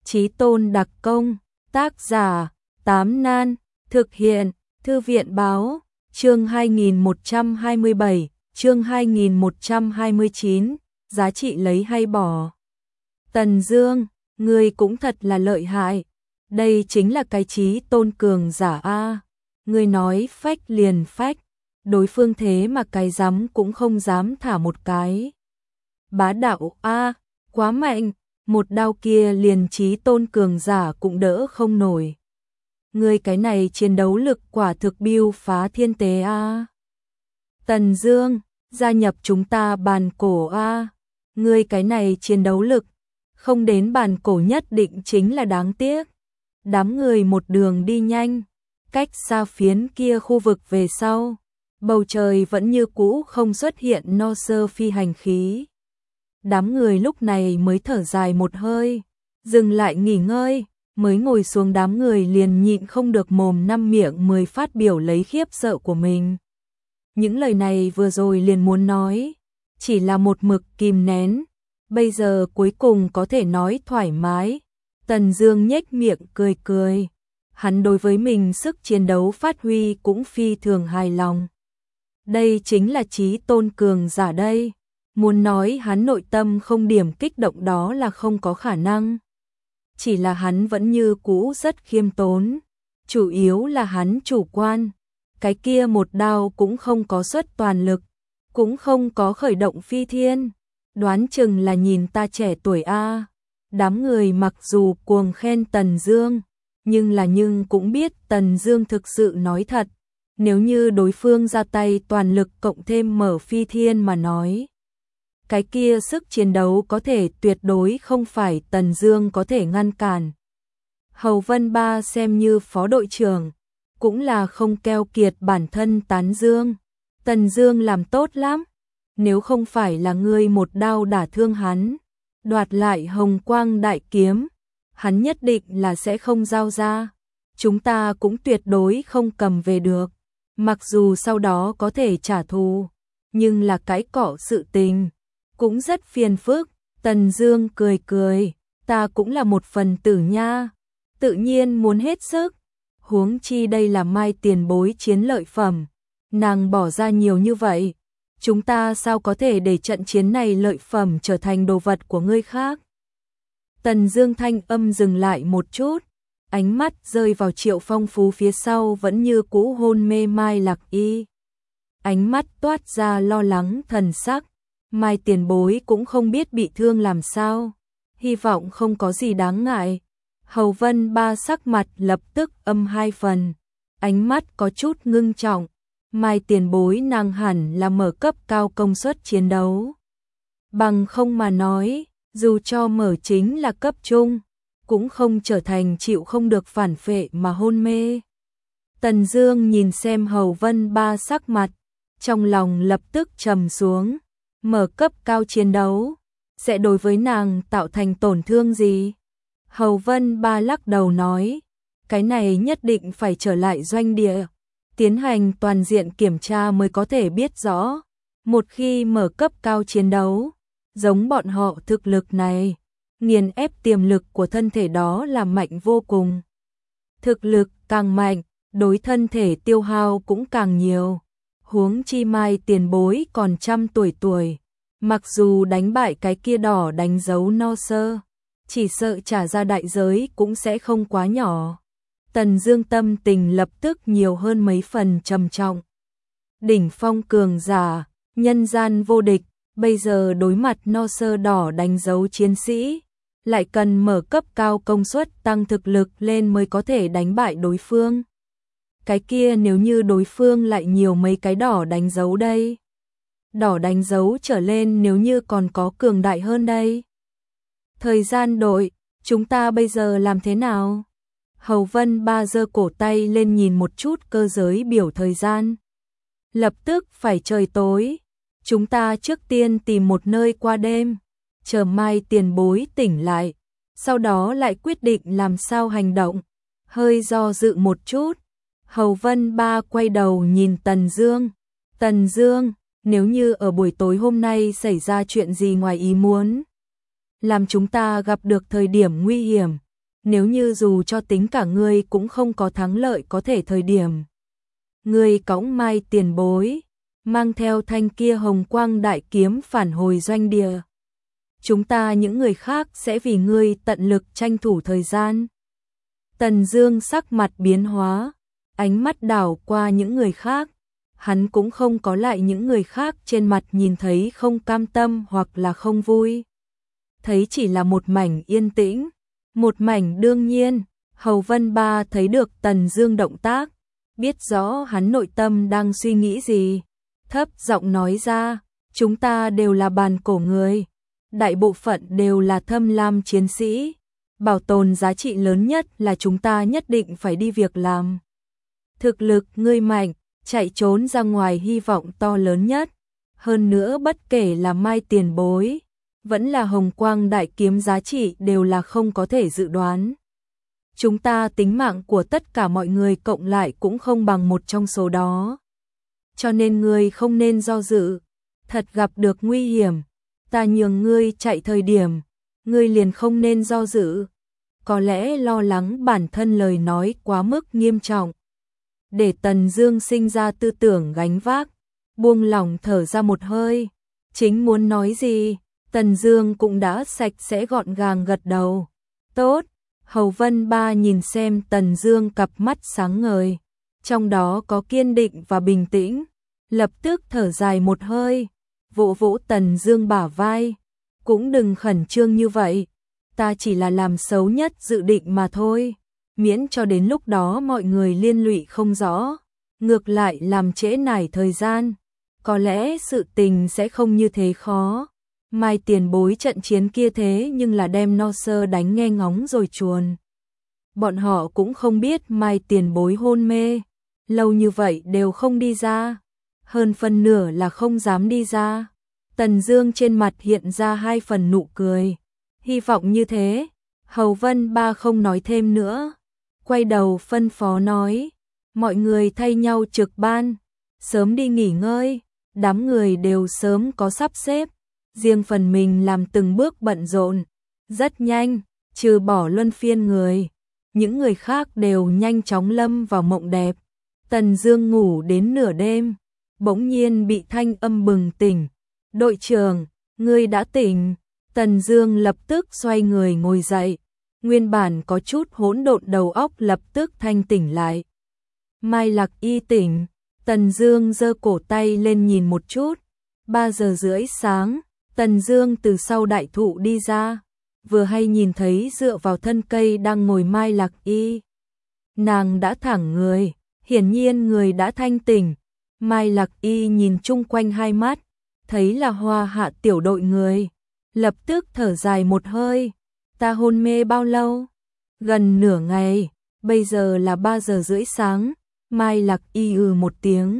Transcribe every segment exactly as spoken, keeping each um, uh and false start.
Chí Tôn đặc công, tác giả, Tám Nan, thực hiện, Thư viện báo, chương hai nghìn một trăm hai mươi bảy, chương hai nghìn một trăm hai mươi chín, giá trị lấy hay bỏ. Tần Dương, ngươi cũng thật là lợi hại, đây chính là cái Chí Tôn cường giả a. Ngươi nói phách liền phách, đối phương thế mà cái dám cũng không dám thả một cái. Bá đạo a, quá mạnh, một đao kia liền Chí Tôn cường giả cũng đỡ không nổi. Ngươi cái này chiến đấu lực quả thực bưu phá thiên tế a. Tần Dương, gia nhập chúng ta bàn cổ a. Ngươi cái này chiến đấu lực, không đến bàn cổ nhất định chính là đáng tiếc. Đám người một đường đi nhanh, cách xa phiến kia khu vực về sau, bầu trời vẫn như cũ không xuất hiện no sơ phi hành khí. Đám người lúc này mới thở dài một hơi, dừng lại nghỉ ngơi, mới ngồi xuống đám người liền nhịn không được mồm năm miệng mười phát biểu lấy khiếp sợ của mình. Những lời này vừa rồi liền muốn nói, chỉ là một mực kìm nén, bây giờ cuối cùng có thể nói thoải mái. Tần Dương nhếch miệng cười cười, hắn đối với mình sức chiến đấu phát huy cũng phi thường hài lòng. Đây chính là Chí Tôn cường giả đây, muốn nói hắn nội tâm không điểm kích động đó là không có khả năng. Chỉ là hắn vẫn như cũ rất khiêm tốn, chủ yếu là hắn chủ quan, cái kia một đao cũng không có xuất toàn lực, cũng không có khởi động phi thiên, đoán chừng là nhìn ta trẻ tuổi a. Đám người mặc dù cuồng khen Tần Dương, nhưng là nhưng cũng biết Tần Dương thực sự nói thật, nếu như đối phương ra tay toàn lực cộng thêm mở phi thiên mà nói, cái kia sức chiến đấu có thể tuyệt đối không phải Tần Dương có thể ngăn cản. Hầu Vân Ba xem như phó đội trưởng, cũng là không keo kiệt bản thân tán dương. Tần Dương làm tốt lắm, nếu không phải là ngươi một đao đả thương hắn, đoạt lại Hồng Quang đại kiếm, hắn nhất định là sẽ không giao ra. Chúng ta cũng tuyệt đối không cầm về được. Mặc dù sau đó có thể trả thù, nhưng là cái cỏ sự tình cũng rất phiền phức. Tần Dương cười cười, ta cũng là một phần tử nha, tự nhiên muốn hết sức. Huống chi đây là Mai tiền bối chiến lợi phẩm, nàng bỏ ra nhiều như vậy, chúng ta sao có thể để trận chiến này lợi phẩm trở thành đồ vật của người khác. Tần Dương thanh âm dừng lại một chút, ánh mắt rơi vào Triệu Phong Phú phía sau vẫn như cũ hôn mê Mai Lạc Y. Ánh mắt toát ra lo lắng thần sắc, Mai tiền bối cũng không biết bị thương làm sao, hy vọng không có gì đáng ngại. Hầu Vân Ba sắc mặt lập tức âm hai phần, ánh mắt có chút ngưng trọng. Mai tiền bối nàng hẳn là mở cấp cao công suất chiến đấu. Bằng không mà nói, dù cho mở chính là cấp trung, cũng không trở thành chịu không được phản phệ mà hôn mê. Tần Dương nhìn xem Hầu Vân Ba sắc mặt, trong lòng lập tức trầm xuống. Mở cấp cao chiến đấu, sẽ đối với nàng tạo thành tổn thương gì? Hầu Vân Ba lắc đầu nói, cái này nhất định phải trở lại doanh địa, tiến hành toàn diện kiểm tra mới có thể biết rõ. Một khi mở cấp cao chiến đấu, giống bọn họ thực lực này, nghiền ép tiềm lực của thân thể đó là mạnh vô cùng. Thực lực càng mạnh, đối thân thể tiêu hao cũng càng nhiều. Huống chi Mai tiền bối còn trăm tuổi tuổi, mặc dù đánh bại cái kia đỏ đánh dấu no sơ, chỉ sợ trả ra đại giới cũng sẽ không quá nhỏ. Tần Dương tâm tình lập tức nhiều hơn mấy phần trầm trọng. Đỉnh phong cường giả, nhân gian vô địch, bây giờ đối mặt no sơ đỏ đánh dấu chiến sĩ, lại cần mở cấp cao công suất tăng thực lực lên mới có thể đánh bại đối phương. Cái kia nếu như đối phương lại nhiều mấy cái đỏ đánh dấu đây, đỏ đánh dấu trở lên nếu như còn có cường đại hơn đây. Thời gian đội, chúng ta bây giờ làm thế nào? Hầu Vân Ba giơ cổ tay lên nhìn một chút cơ giới biểu thời gian. Lập tức phải trời tối, chúng ta trước tiên tìm một nơi qua đêm, chờ Mai tiền bối tỉnh lại, sau đó lại quyết định làm sao hành động. Hơi do dự một chút, Hầu Vân Ba quay đầu nhìn Tần Dương. Tần Dương, nếu như ở buổi tối hôm nay xảy ra chuyện gì ngoài ý muốn, làm chúng ta gặp được thời điểm nguy hiểm, nếu như dù cho tính cả ngươi cũng không có thắng lợi có thể thời điểm. Ngươi cõng Mai tiền bối, mang theo thanh kia hồng quang đại kiếm phản hồi doanh địa. Chúng ta những người khác sẽ vì ngươi tận lực tranh thủ thời gian. Tần Dương sắc mặt biến hóa, ánh mắt đảo qua những người khác. Hắn cũng không có lại những người khác trên mặt nhìn thấy không cam tâm hoặc là không vui. Thấy chỉ là một mảnh yên tĩnh, một mảnh đương nhiên. Hầu Vân Ba thấy được Tần Dương động tác, biết rõ hắn nội tâm đang suy nghĩ gì. Thấp giọng nói ra, chúng ta đều là bàn cổ người. Đại bộ phận đều là thâm lam chiến sĩ. Bảo tồn giá trị lớn nhất là chúng ta nhất định phải đi việc làm. Thực lực ngươi mạnh, chạy trốn ra ngoài hy vọng to lớn nhất. Hơn nữa bất kể là Mai tiền bối, vẫn là hồng quang đại kiếm giá trị đều là không có thể dự đoán. Chúng ta tính mạng của tất cả mọi người cộng lại cũng không bằng một trong số đó. Cho nên ngươi không nên do dự. Thật gặp được nguy hiểm, ta nhường ngươi chạy thời điểm, ngươi liền không nên do dự. Có lẽ lo lắng bản thân lời nói quá mức nghiêm trọng, để Tần Dương sinh ra tư tưởng gánh vác, buông lỏng thở ra một hơi. Chính muốn nói gì, Tần Dương cũng đã sạch sẽ gọn gàng gật đầu. Tốt. Hầu Vân Ba nhìn xem Tần Dương cặp mắt sáng ngời, trong đó có kiên định và bình tĩnh, lập tức thở dài một hơi, vỗ vỗ Tần Dương bả vai, cũng đừng khẩn trương như vậy, ta chỉ là làm xấu nhất dự định mà thôi, miễn cho đến lúc đó mọi người liên lụy không rõ, ngược lại làm trễ nải thời gian, có lẽ sự tình sẽ không như thế khó. Mai tiền bối trận chiến kia thế nhưng là đem no sơ đánh nghe ngóng rồi chuồn. Bọn họ cũng không biết Mai tiền bối hôn mê, lâu như vậy đều không đi ra, hơn phân nửa là không dám đi ra. Tần Dương trên mặt hiện ra hai phần nụ cười, hy vọng như thế. Hầu Vân Ba không nói thêm nữa, quay đầu phân phó nói, mọi người thay nhau trực ban, sớm đi nghỉ ngơi. Đám người đều sớm có sắp xếp, riêng phần mình làm từng bước bận rộn, rất nhanh, trừ bỏ luân phiên người, những người khác đều nhanh chóng lâm vào mộng đẹp. Tần Dương ngủ đến nửa đêm, bỗng nhiên bị thanh âm bừng tỉnh. "Đội trưởng, ngươi đã tỉnh." Tần Dương lập tức xoay người ngồi dậy, nguyên bản có chút hỗn độn đầu óc lập tức thanh tỉnh lại. Mai Lạc Y tỉnh, Tần Dương giơ cổ tay lên nhìn một chút, ba giờ rưỡi sáng. Tần Dương từ sau đại thụ đi ra, vừa hay nhìn thấy dựa vào thân cây đang ngồi Mai Lạc Y. Nàng đã thẳng người, hiển nhiên người đã thanh tỉnh. Mai Lạc Y nhìn chung quanh hai mắt, thấy là Hoa Hạ tiểu đội người, lập tức thở dài một hơi. Ta hôn mê bao lâu? Gần nửa ngày, bây giờ là ba giờ rưỡi sáng. Mai Lạc Y ừ một tiếng.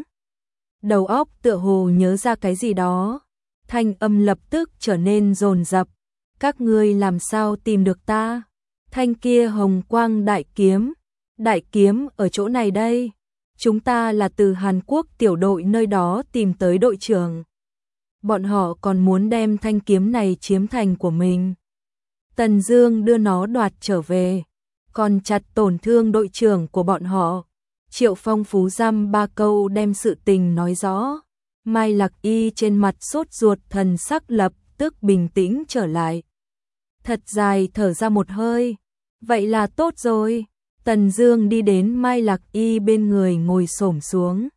Đầu óc tựa hồ nhớ ra cái gì đó. Thanh âm lập tức trở nên dồn dập. Các ngươi làm sao tìm được ta? Thanh kia hồng quang đại kiếm. Đại kiếm ở chỗ này đây. Chúng ta là từ Hàn Quốc tiểu đội nơi đó tìm tới đội trưởng. Bọn họ còn muốn đem thanh kiếm này chiếm thành của mình. Tần Dương đưa nó đoạt trở về, còn chặt tổn thương đội trưởng của bọn họ. Triệu Phong phú dăm ba câu đem sự tình nói rõ. Mai Lạc Y trên mặt sốt ruột thần sắc lập tức bình tĩnh trở lại. Thật dài thở ra một hơi. Vậy là tốt rồi. Tần Dương đi đến Mai Lạc Y bên người ngồi xổm xuống.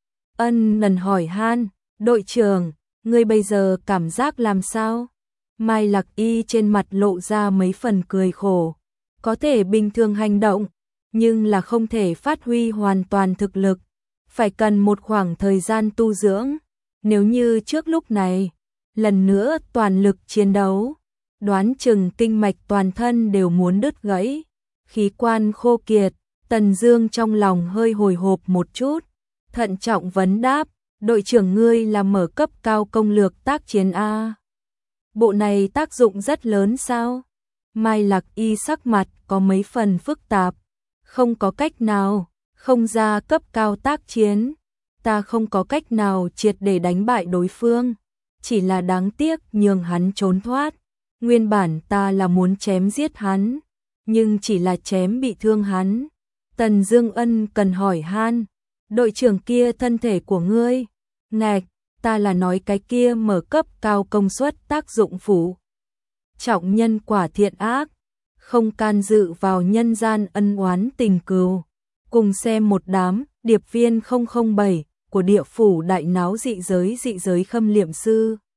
Ân Nần hỏi han, đội trưởng, ngươi bây giờ cảm giác làm sao? Mai Lạc Y trên mặt lộ ra mấy phần cười khổ. Có thể bình thường hành động, nhưng là không thể phát huy hoàn toàn thực lực. Phải cần một khoảng thời gian tu dưỡng. Nếu như trước lúc này, lần nữa toàn lực chiến đấu, đoán chừng kinh mạch toàn thân đều muốn đứt gãy, khí quan khô kiệt. Tần Dương trong lòng hơi hồi hộp một chút, thận trọng vấn đáp, đội trưởng ngươi là mở cấp cao công lược tác chiến a? Bộ này tác dụng rất lớn sao? Mai Lạc Y sắc mặt có mấy phần phức tạp, không có cách nào, không ra cấp cao tác chiến, ta không có cách nào triệt để đánh bại đối phương, chỉ là đáng tiếc nhường hắn trốn thoát, nguyên bản ta là muốn chém giết hắn, nhưng chỉ là chém bị thương hắn. Tần Dương ân cần hỏi han, đội trưởng kia thân thể của ngươi? Nạch, ta là nói cái kia mở cấp cao công suất tác dụng phủ trọng nhân quả thiện ác, không can dự vào nhân gian ân oán tình cừu. Cùng xem một đám điệp viên không không bảy của địa phủ đại náo dị giới dị giới khâm liệm sư.